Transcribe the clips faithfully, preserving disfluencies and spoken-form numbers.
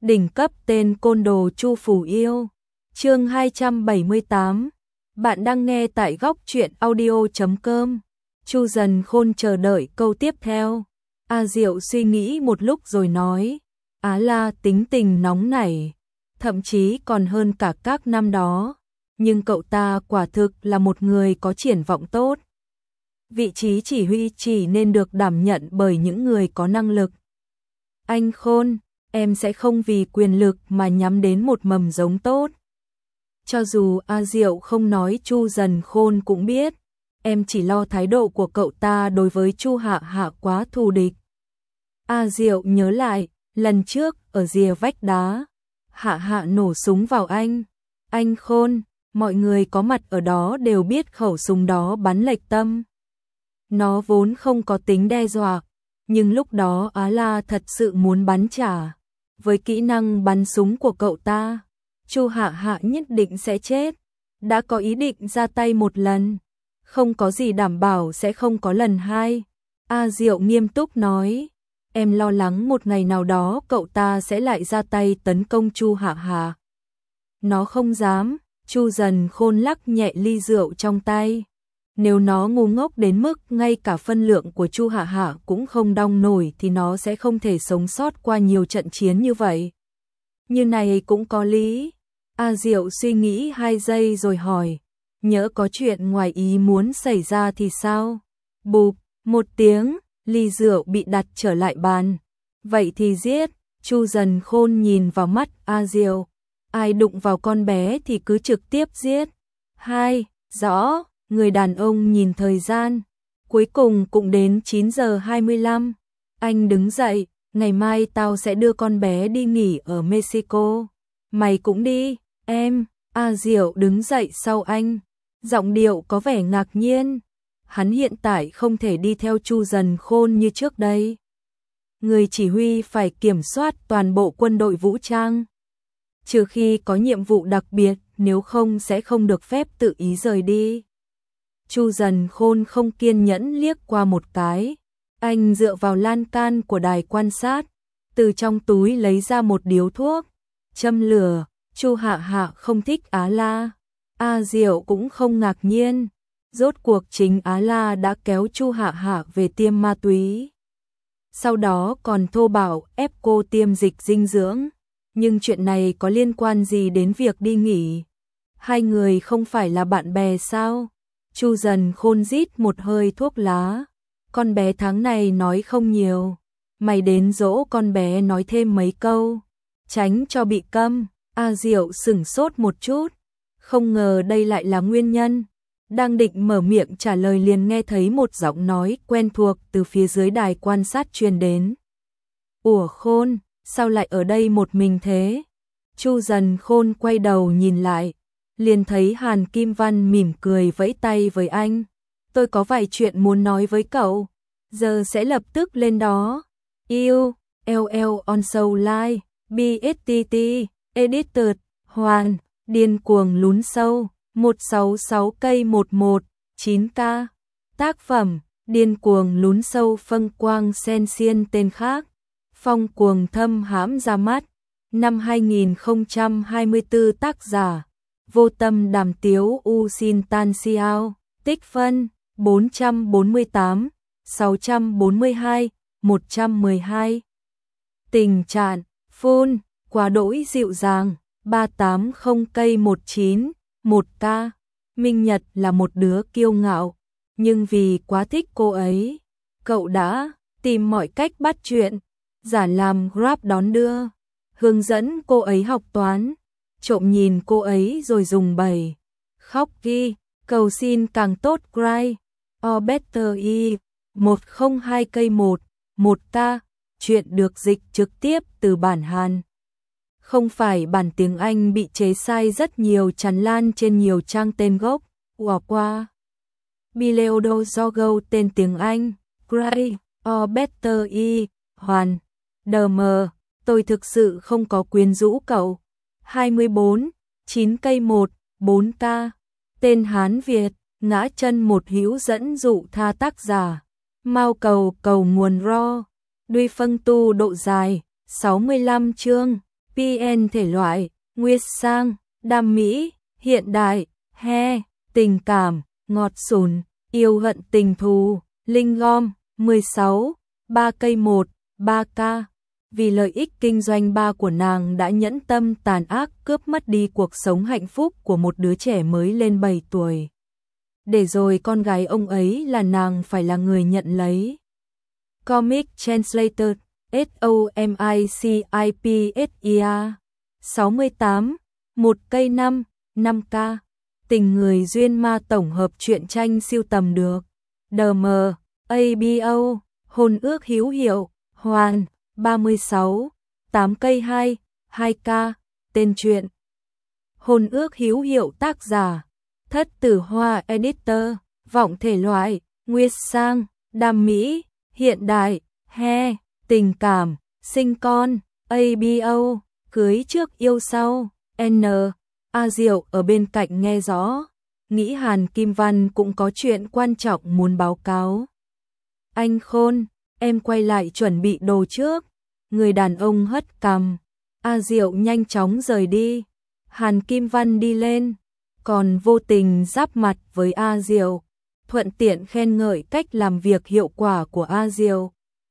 Đỉnh cấp tên côn đồ Chu Phủ Yêu. Chương hai trăm bảy mươi tám. Bạn đang nghe tại góc truyện audio chấm com. Chu Dần Khôn chờ đợi câu tiếp theo. A Diệu suy nghĩ một lúc rồi nói, Á La tính tình nóng nảy, thậm chí còn hơn cả các năm đó, nhưng cậu ta quả thực là một người có triển vọng tốt. Vị trí chỉ huy chỉ nên được đảm nhận bởi những người có năng lực. Anh Khôn, em sẽ không vì quyền lực mà nhắm đến một mầm giống tốt. Cho dù A Diệu không nói, Chu Dần Khôn cũng biết, em chỉ lo thái độ của cậu ta đối với Chu Hạ Hạ quá thù địch. A Diệu nhớ lại, lần trước ở rìa vách đá, Hạ Hạ nổ súng vào anh. Anh Khôn, mọi người có mặt ở đó đều biết khẩu súng đó bắn lệch tâm. Nó vốn không có tính đe dọa, nhưng lúc đó Á La thật sự muốn bắn trả. Với kỹ năng bắn súng của cậu ta, Chu Hạ Hạ nhất định sẽ chết. Đã có ý định ra tay một lần, không có gì đảm bảo sẽ không có lần hai. A Diệu nghiêm túc nói, em lo lắng một ngày nào đó cậu ta sẽ lại ra tay tấn công Chu Hạ Hạ. Nó không dám. Chu Dần Khôn lắc nhẹ ly rượu trong tay. Nếu nó ngu ngốc đến mức ngay cả phân lượng của Chu Hạ Hạ cũng không đong nổi thì nó sẽ không thể sống sót qua nhiều trận chiến như vậy. Như này cũng có lý. A Diệu suy nghĩ hai giây rồi hỏi, nhỡ có chuyện ngoài ý muốn xảy ra thì sao? Bụp, một tiếng, ly rượu bị đặt trở lại bàn. Vậy thì giết. Chu Dần Khôn nhìn vào mắt A Diệu. Ai đụng vào con bé thì cứ trực tiếp giết. Hai, rõ. Người đàn ông nhìn thời gian. Cuối cùng cũng đến chín giờ hai mươi lăm. Anh đứng dậy, ngày mai tao sẽ đưa con bé đi nghỉ ở Mexico. Mày cũng đi, em. A Diệu đứng dậy sau anh. Giọng điệu có vẻ ngạc nhiên. Hắn hiện tại không thể đi theo Chu Dần Khôn như trước đây. Người chỉ huy phải kiểm soát toàn bộ quân đội vũ trang. Trừ khi có nhiệm vụ đặc biệt, nếu không sẽ không được phép tự ý rời đi. Chu Dần Khôn không kiên nhẫn liếc qua một cái. Anh dựa vào lan can của đài quan sát, từ trong túi lấy ra một điếu thuốc, châm lửa. Chu Hạ Hạ không thích Á La. A Diệu cũng không ngạc nhiên. Rốt cuộc chính Á La đã kéo Chu Hạ Hạ về tiêm ma túy. Sau đó còn thô bạo ép cô tiêm dịch dinh dưỡng. Nhưng chuyện này có liên quan gì đến việc đi nghỉ? Hai người không phải là bạn bè sao? Chu Dần Khôn rít một hơi thuốc lá. Con bé tháng này nói không nhiều. Mày đến dỗ con bé nói thêm mấy câu, tránh cho bị câm. A Diệu sửng sốt một chút. Không ngờ đây lại là nguyên nhân. Đang định mở miệng trả lời liền nghe thấy một giọng nói quen thuộc từ phía dưới đài quan sát truyền đến. Ủa Khôn, sao lại ở đây một mình thế? Chu Dần Khôn quay đầu nhìn lại, liền thấy Hàn Kim Văn mỉm cười vẫy tay với anh. Tôi có vài chuyện muốn nói với cậu, giờ sẽ lập tức lên đó. Yêu, L L on show live, B S T T, edited, Hoàn, điên cuồng lún sâu, một sáu sáu cây một một, chín K. Tác phẩm, điên cuồng lún sâu phân quang sen xiên tên khác. Phong cuồng thâm hãm ra mắt. Năm hai nghìn không trăm hai mươi tư tác giả. Vô tâm đàm tiếu u xin tan xiao. Tích phân, bốn trăm bốn mươi tám, sáu trăm bốn mươi hai, một trăm mười hai. Tình trạng, phone, quá đỗi dịu dàng, ba tám không cây một chín, một K. Minh Nhật là một đứa kiêu ngạo, nhưng vì quá thích cô ấy, cậu đã tìm mọi cách bắt chuyện, giả làm Grab đón đưa, hướng dẫn cô ấy học toán, trộm nhìn cô ấy rồi dùng bày, khóc ghi, cầu xin càng tốt cry, or better e, một không hai cây một, một K. Chuyện được dịch trực tiếp từ bản Hàn. Không phải bản tiếng Anh bị chế sai rất nhiều tràn lan trên nhiều trang tên gốc. Ủa qua. Bileodo Jogo tên tiếng Anh. Gray, or better e, Hoàn. Đờ mờ, tôi thực sự không có quyến rũ cậu. hai mươi bốn, chín cây một, bốn K. Tên Hán Việt, ngã chân một hữu dẫn dụ tha tác giả. Mao cầu cầu nguồn ro. Đuôi phân tu độ dài, sáu mươi lăm chương. pê en thể loại, Nguyệt sang, đam mỹ, hiện đại, he, tình cảm, ngọt sùn, yêu hận tình thù, linh gom, mười sáu, ba cây một, ba k. Vì lợi ích kinh doanh ba của nàng đã nhẫn tâm tàn ác cướp mất đi cuộc sống hạnh phúc của một đứa trẻ mới lên bảy tuổi. Để rồi con gái ông ấy là nàng phải là người nhận lấy. Comic Translator, S O M I C I P S I A, sáu mươi tám, một cây năm, năm k. Tình người duyên ma tổng hợp truyện tranh siêu tầm được. đê em, a bê o, hôn ước hữu hiệu, hoàn, ba mươi sáu, tám cây hai, hai k. Tên truyện. Hôn ước hữu hiệu tác giả. Thất Tử Hoa Editor, vọng thể loại, Nguyệt sang, đam mỹ, hiện đại, he, tình cảm, sinh con, a bê o, cưới trước yêu sau, N. A Diệu ở bên cạnh nghe rõ, nghĩ Hàn Kim Văn cũng có chuyện quan trọng muốn báo cáo. Anh Khôn, em quay lại chuẩn bị đồ trước. Người đàn ông hất cằm. A Diệu nhanh chóng rời đi. Hàn Kim Văn đi lên, còn vô tình giáp mặt với A Diệu, thuận tiện khen ngợi cách làm việc hiệu quả của A Diệu.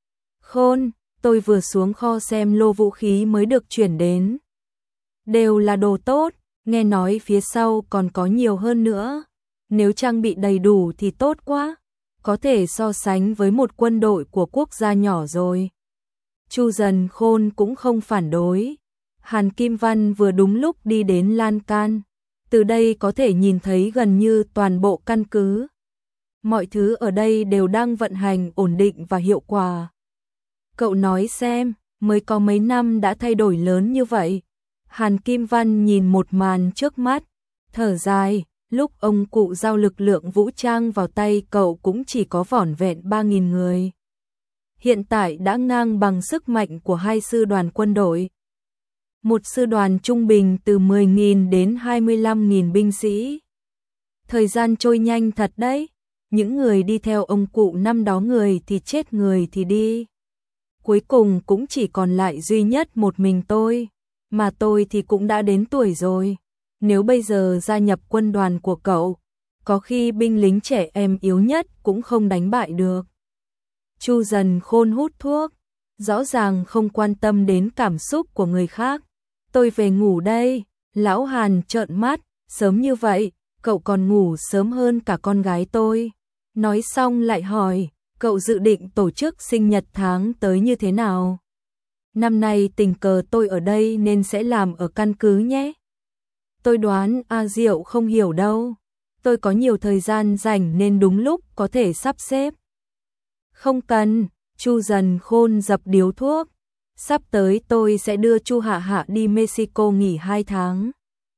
Khôn, tôi vừa xuống kho xem lô vũ khí mới được chuyển đến. Đều là đồ tốt, nghe nói phía sau còn có nhiều hơn nữa. Nếu trang bị đầy đủ thì tốt quá, có thể so sánh với một quân đội của quốc gia nhỏ rồi. Chu Dần Khôn cũng không phản đối. Hàn Kim Văn vừa đúng lúc đi đến lan can. Từ đây có thể nhìn thấy gần như toàn bộ căn cứ. Mọi thứ ở đây đều đang vận hành ổn định và hiệu quả. Cậu nói xem, mới có mấy năm đã thay đổi lớn như vậy. Hàn Kim Văn nhìn một màn trước mắt, thở dài, lúc ông cụ giao lực lượng vũ trang vào tay cậu cũng chỉ có vỏn vẹn ba nghìn người. Hiện tại đã ngang bằng sức mạnh của hai sư đoàn quân đội. Một sư đoàn trung bình từ mười nghìn đến hai mươi lăm nghìn binh sĩ. Thời gian trôi nhanh thật đấy, những người đi theo ông cụ năm đó người thì chết người thì đi. Cuối cùng cũng chỉ còn lại duy nhất một mình tôi, mà tôi thì cũng đã đến tuổi rồi. Nếu bây giờ gia nhập quân đoàn của cậu, có khi binh lính trẻ em yếu nhất cũng không đánh bại được. Chu Dần Khôn hút thuốc, rõ ràng không quan tâm đến cảm xúc của người khác. Tôi về ngủ đây. Lão Hàn trợn mắt, sớm như vậy, cậu còn ngủ sớm hơn cả con gái tôi. Nói xong lại hỏi, cậu dự định tổ chức sinh nhật tháng tới như thế nào? Năm nay tình cờ tôi ở đây nên sẽ làm ở căn cứ nhé. Tôi đoán A Diệu không hiểu đâu. Tôi có nhiều thời gian rảnh nên đúng lúc có thể sắp xếp. Không cần, Chu Dần Khôn dập điếu thuốc. Sắp tới tôi sẽ đưa Chu Hạ Hạ đi Mexico nghỉ hai tháng.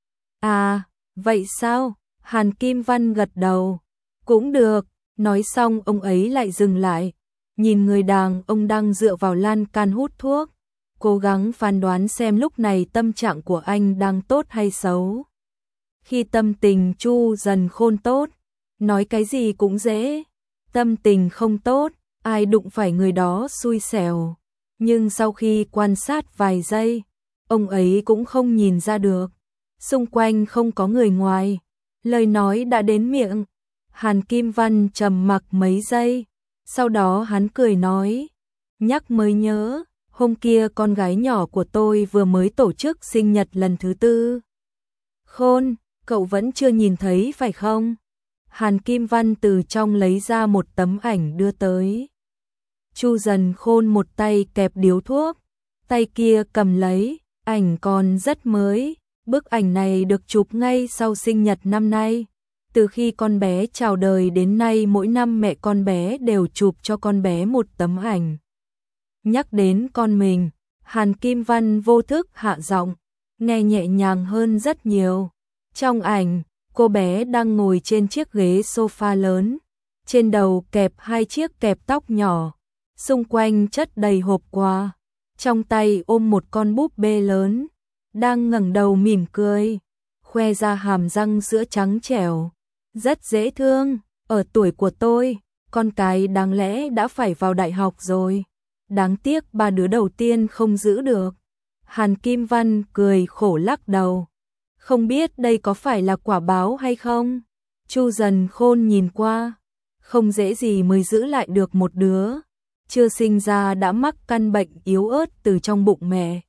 À, vậy sao? Hàn Kim Văn gật đầu. Cũng được. Nói xong ông ấy lại dừng lại. Nhìn người đàn ông đang dựa vào lan can hút thuốc. Cố gắng phán đoán xem lúc này tâm trạng của anh đang tốt hay xấu. Khi tâm tình Chu Dần Khôn tốt, nói cái gì cũng dễ. Tâm tình không tốt, ai đụng phải người đó xui xẻo. Nhưng sau khi quan sát vài giây, ông ấy cũng không nhìn ra được. Xung quanh không có người ngoài. Lời nói đã đến miệng. Hàn Kim Văn trầm mặc mấy giây. Sau đó hắn cười nói. Nhắc mới nhớ, hôm kia con gái nhỏ của tôi vừa mới tổ chức sinh nhật lần thứ tư. Khôn, cậu vẫn chưa nhìn thấy phải không? Hàn Kim Văn từ trong lấy ra một tấm ảnh đưa tới. Chu Dần Khôn một tay kẹp điếu thuốc, tay kia cầm lấy, ảnh còn rất mới. Bức ảnh này được chụp ngay sau sinh nhật năm nay. Từ khi con bé chào đời đến nay mỗi năm mẹ con bé đều chụp cho con bé một tấm ảnh. Nhắc đến con mình, Hàn Kim Văn vô thức hạ giọng, nghe nhẹ nhàng hơn rất nhiều. Trong ảnh, cô bé đang ngồi trên chiếc ghế sofa lớn, trên đầu kẹp hai chiếc kẹp tóc nhỏ, xung quanh chất đầy hộp quà, trong tay ôm một con búp bê lớn, đang ngẩng đầu mỉm cười, khoe ra hàm răng sữa trắng trẻo, rất dễ thương. Ở tuổi của tôi, con cái đáng lẽ đã phải vào đại học rồi, đáng tiếc ba đứa đầu tiên không giữ được. Hàn Kim Văn cười khổ lắc đầu. Không biết đây có phải là quả báo hay không? Chu Dần Khôn nhìn qua. Không dễ gì mới giữ lại được một đứa. Chưa sinh ra đã mắc căn bệnh yếu ớt từ trong bụng mẹ.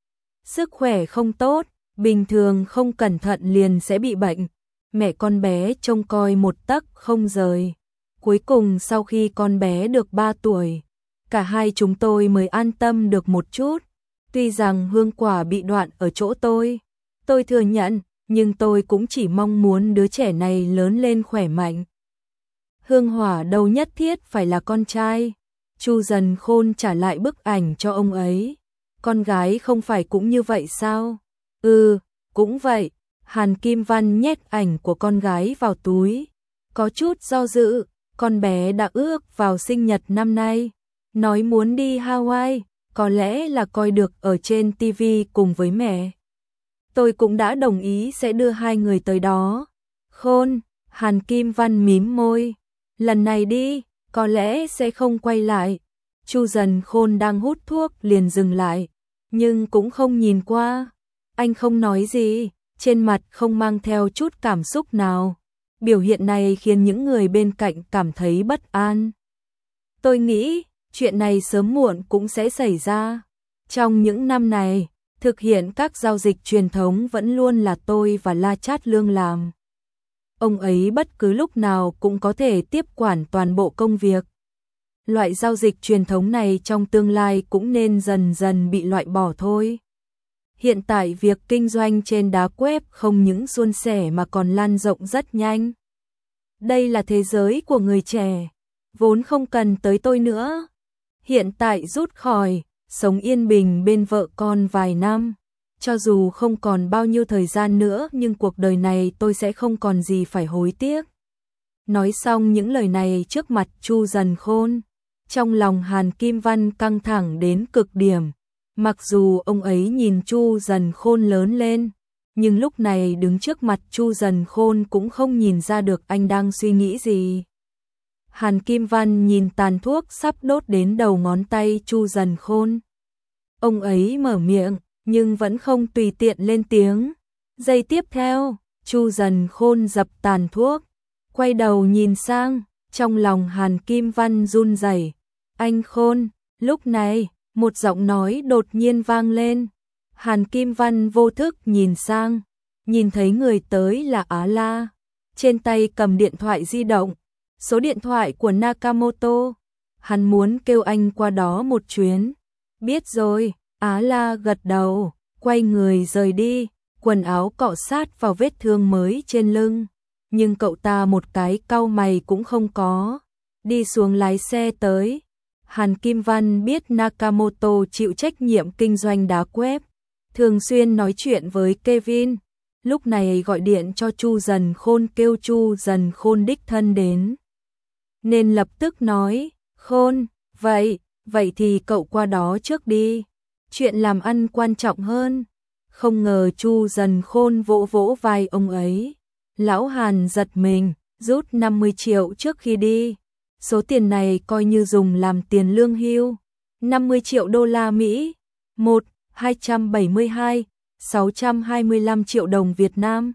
Sức khỏe không tốt, bình thường không cẩn thận liền sẽ bị bệnh. Mẹ con bé trông coi một tấc không rời. Cuối cùng sau khi con bé được ba tuổi, cả hai chúng tôi mới an tâm được một chút. Tuy rằng hương quả bị đoạn ở chỗ tôi, tôi thừa nhận, nhưng tôi cũng chỉ mong muốn đứa trẻ này lớn lên khỏe mạnh. Hương hỏa đâu nhất thiết phải là con trai. Chu Dần Khôn trả lại bức ảnh cho ông ấy. Con gái không phải cũng như vậy sao? Ừ, cũng vậy. Hàn Kim Văn nhét ảnh của con gái vào túi. Có chút do dự, con bé đã ước vào sinh nhật năm nay. Nói muốn đi Hawaii, có lẽ là coi được ở trên ti vi cùng với mẹ. Tôi cũng đã đồng ý sẽ đưa hai người tới đó. Khôn, Hàn Kim Văn mím môi. Lần này đi, có lẽ sẽ không quay lại. Chu Dần Khôn đang hút thuốc liền dừng lại, nhưng cũng không nhìn qua. Anh không nói gì, trên mặt không mang theo chút cảm xúc nào. Biểu hiện này khiến những người bên cạnh cảm thấy bất an. Tôi nghĩ, chuyện này sớm muộn cũng sẽ xảy ra. Trong những năm này, thực hiện các giao dịch truyền thống vẫn luôn là tôi và La Chát Lương làm. Ông ấy bất cứ lúc nào cũng có thể tiếp quản toàn bộ công việc. Loại giao dịch truyền thống này trong tương lai cũng nên dần dần bị loại bỏ thôi. Hiện tại việc kinh doanh trên đá web không những suôn sẻ mà còn lan rộng rất nhanh. Đây là thế giới của người trẻ, vốn không cần tới tôi nữa. Hiện tại rút khỏi, sống yên bình bên vợ con vài năm. Cho dù không còn bao nhiêu thời gian nữa nhưng cuộc đời này tôi sẽ không còn gì phải hối tiếc. Nói xong những lời này trước mặt Chu Dần Khôn, trong lòng Hàn Kim Văn căng thẳng đến cực điểm. Mặc dù ông ấy nhìn Chu Dần Khôn lớn lên, nhưng lúc này đứng trước mặt Chu Dần Khôn cũng không nhìn ra được anh đang suy nghĩ gì. Hàn Kim Văn nhìn tàn thuốc sắp đốt đến đầu ngón tay Chu Dần Khôn. Ông ấy mở miệng, nhưng vẫn không tùy tiện lên tiếng. Giây tiếp theo, Chu Dần Khôn dập tàn thuốc, quay đầu nhìn sang, trong lòng Hàn Kim Văn run rẩy. Anh Khôn, lúc này, một giọng nói đột nhiên vang lên. Hàn Kim Văn vô thức nhìn sang, nhìn thấy người tới là Á La, trên tay cầm điện thoại di động, số điện thoại của Nakamoto. Hắn muốn kêu anh qua đó một chuyến. Biết rồi, Á La gật đầu, quay người rời đi, quần áo cọ sát vào vết thương mới trên lưng. Nhưng cậu ta một cái cau mày cũng không có, đi xuống lái xe tới. Hàn Kim Văn biết Nakamoto chịu trách nhiệm kinh doanh đá web, thường xuyên nói chuyện với Kevin. Lúc này gọi điện cho Chu Dần Khôn kêu Chu Dần Khôn đích thân đến. Nên lập tức nói, Khôn, vậy, vậy thì cậu qua đó trước đi. Chuyện làm ăn quan trọng hơn. Không ngờ Chu Dần Khôn vỗ vỗ vai ông ấy. Lão Hàn giật mình, rút năm mươi triệu trước khi đi. Số tiền này coi như dùng làm tiền lương hưu. năm mươi triệu đô la Mỹ. một, hai trăm bảy mươi hai, sáu trăm hai mươi lăm triệu đồng Việt Nam.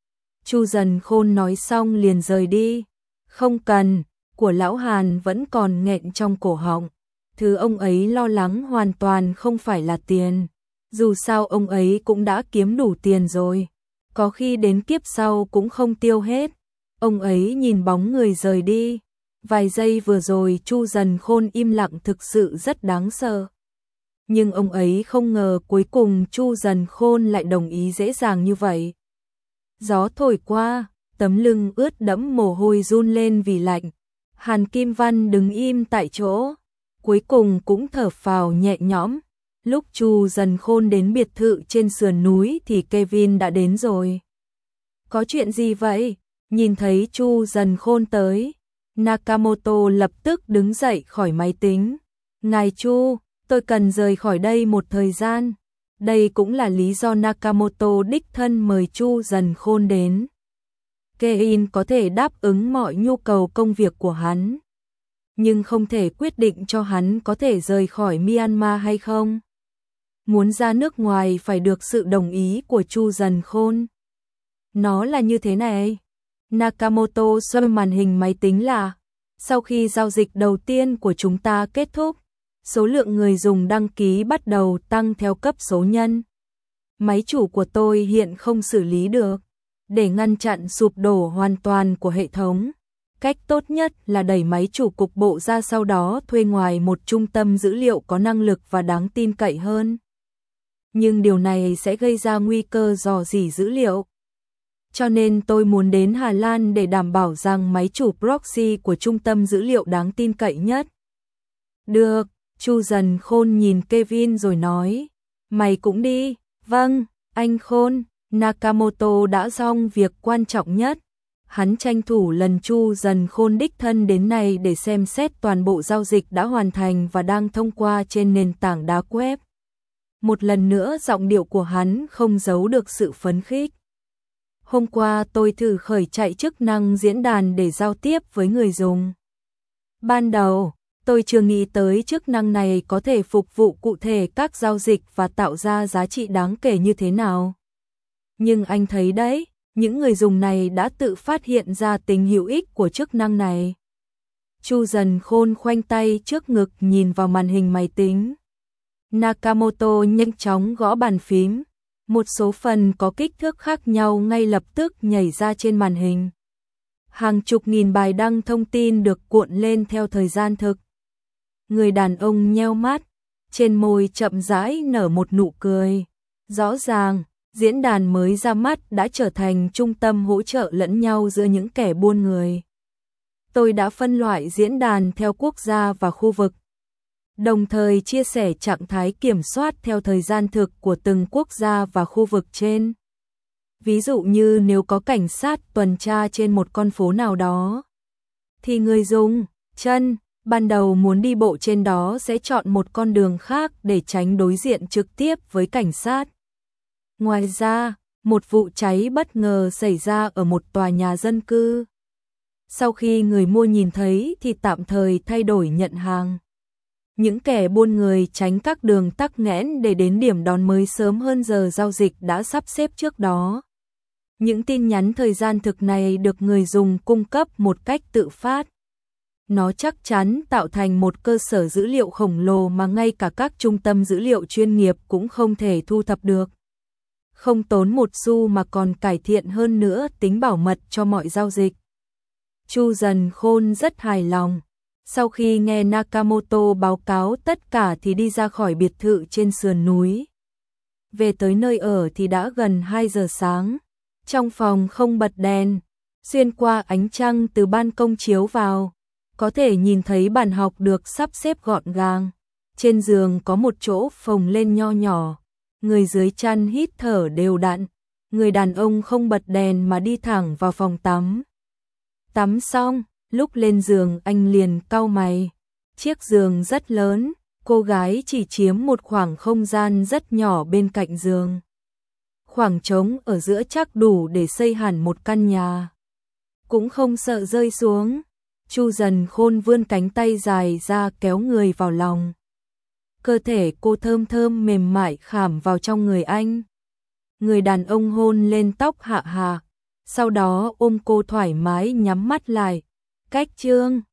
Chu Dần Khôn nói xong liền rời đi. Không cần, của lão Hàn vẫn còn nghẹn trong cổ họng. Thứ ông ấy lo lắng hoàn toàn không phải là tiền. Dù sao ông ấy cũng đã kiếm đủ tiền rồi. Có khi đến kiếp sau cũng không tiêu hết. Ông ấy nhìn bóng người rời đi. Vài giây vừa rồi Chu Dần Khôn im lặng thực sự rất đáng sợ. Nhưng ông ấy không ngờ cuối cùng Chu Dần Khôn lại đồng ý dễ dàng như vậy. Gió thổi qua, tấm lưng ướt đẫm mồ hôi run lên vì lạnh. Hàn Kim Văn đứng im tại chỗ, cuối cùng cũng thở phào nhẹ nhõm. Lúc Chu Dần Khôn đến biệt thự trên sườn núi thì Kevin đã đến rồi. Có chuyện gì vậy? Nhìn thấy Chu Dần Khôn tới, Nakamoto lập tức đứng dậy khỏi máy tính. Ngài Chu, tôi cần rời khỏi đây một thời gian. Đây cũng là lý do Nakamoto đích thân mời Chu Dần Khôn đến. Kevin có thể đáp ứng mọi nhu cầu công việc của hắn, nhưng không thể quyết định cho hắn có thể rời khỏi Myanmar hay không. muốn ra nước ngoài phải được sự đồng ý của Chu Dần Khôn. Nó là như thế này. Nakamoto xoay màn hình máy tính là, sau khi giao dịch đầu tiên của chúng ta kết thúc, số lượng người dùng đăng ký bắt đầu tăng theo cấp số nhân. Máy chủ của tôi hiện không xử lý được. Để ngăn chặn sụp đổ hoàn toàn của hệ thống, cách tốt nhất là đẩy máy chủ cục bộ ra, sau đó thuê ngoài một trung tâm dữ liệu có năng lực và đáng tin cậy hơn. Nhưng điều này sẽ gây ra nguy cơ rò rỉ dữ liệu. Cho nên tôi muốn đến Hà Lan để đảm bảo rằng máy chủ proxy của trung tâm dữ liệu đáng tin cậy nhất. Được, Chu Dần Khôn nhìn Kevin rồi nói, mày cũng đi. Vâng, anh Khôn. Nakamoto đã xong việc quan trọng nhất. Hắn tranh thủ lần Chu Dần Khôn đích thân đến này để xem xét toàn bộ giao dịch đã hoàn thành và đang thông qua trên nền tảng đá web. Một lần nữa giọng điệu của hắn không giấu được sự phấn khích. Hôm qua tôi thử khởi chạy chức năng diễn đàn để giao tiếp với người dùng. Ban đầu, tôi chưa nghĩ tới chức năng này có thể phục vụ cụ thể các giao dịch và tạo ra giá trị đáng kể như thế nào. Nhưng anh thấy đấy, những người dùng này đã tự phát hiện ra tính hữu ích của chức năng này. Chu Dần Khôn khoanh tay trước ngực nhìn vào màn hình máy tính. Nakamoto nhanh chóng gõ bàn phím. Một số phần có kích thước khác nhau ngay lập tức nhảy ra trên màn hình. Hàng chục nghìn bài đăng thông tin được cuộn lên theo thời gian thực. Người đàn ông nheo mắt, trên môi chậm rãi nở một nụ cười. Rõ ràng, diễn đàn mới ra mắt đã trở thành trung tâm hỗ trợ lẫn nhau giữa những kẻ buôn người. Tôi đã phân loại diễn đàn theo quốc gia và khu vực, đồng thời chia sẻ trạng thái kiểm soát theo thời gian thực của từng quốc gia và khu vực trên. Ví dụ như nếu có cảnh sát tuần tra trên một con phố nào đó, thì người dùng chân ban đầu muốn đi bộ trên đó sẽ chọn một con đường khác để tránh đối diện trực tiếp với cảnh sát. Ngoài ra, một vụ cháy bất ngờ xảy ra ở một tòa nhà dân cư. Sau khi người mua nhìn thấy thì tạm thời thay đổi nhận hàng. Những kẻ buôn người tránh các đường tắc nghẽn để đến điểm đón mới sớm hơn giờ giao dịch đã sắp xếp trước đó. Những tin nhắn thời gian thực này được người dùng cung cấp một cách tự phát. Nó chắc chắn tạo thành một cơ sở dữ liệu khổng lồ mà ngay cả các trung tâm dữ liệu chuyên nghiệp cũng không thể thu thập được. Không tốn một xu mà còn cải thiện hơn nữa tính bảo mật cho mọi giao dịch. Chu Dần Khôn rất hài lòng. Sau khi nghe Nakamoto báo cáo tất cả thì đi ra khỏi biệt thự trên sườn núi. Về tới nơi ở thì đã gần hai giờ sáng. Trong phòng không bật đèn, xuyên qua ánh trăng từ ban công chiếu vào, có thể nhìn thấy bàn học được sắp xếp gọn gàng. Trên giường có một chỗ phồng lên nho nhỏ, người dưới chăn hít thở đều đặn. Người đàn ông không bật đèn mà đi thẳng vào phòng tắm. Tắm xong, lúc lên giường anh liền cau mày. Chiếc giường rất lớn, cô gái chỉ chiếm một khoảng không gian rất nhỏ bên cạnh giường. Khoảng trống ở giữa chắc đủ để xây hẳn một căn nhà. Cũng không sợ rơi xuống. Chu Dần Khôn vươn cánh tay dài ra kéo người vào lòng. Cơ thể cô thơm thơm mềm mại khảm vào trong người anh. Người đàn ông hôn lên tóc Hạ Hà, sau đó ôm cô thoải mái nhắm mắt lại. Cách chương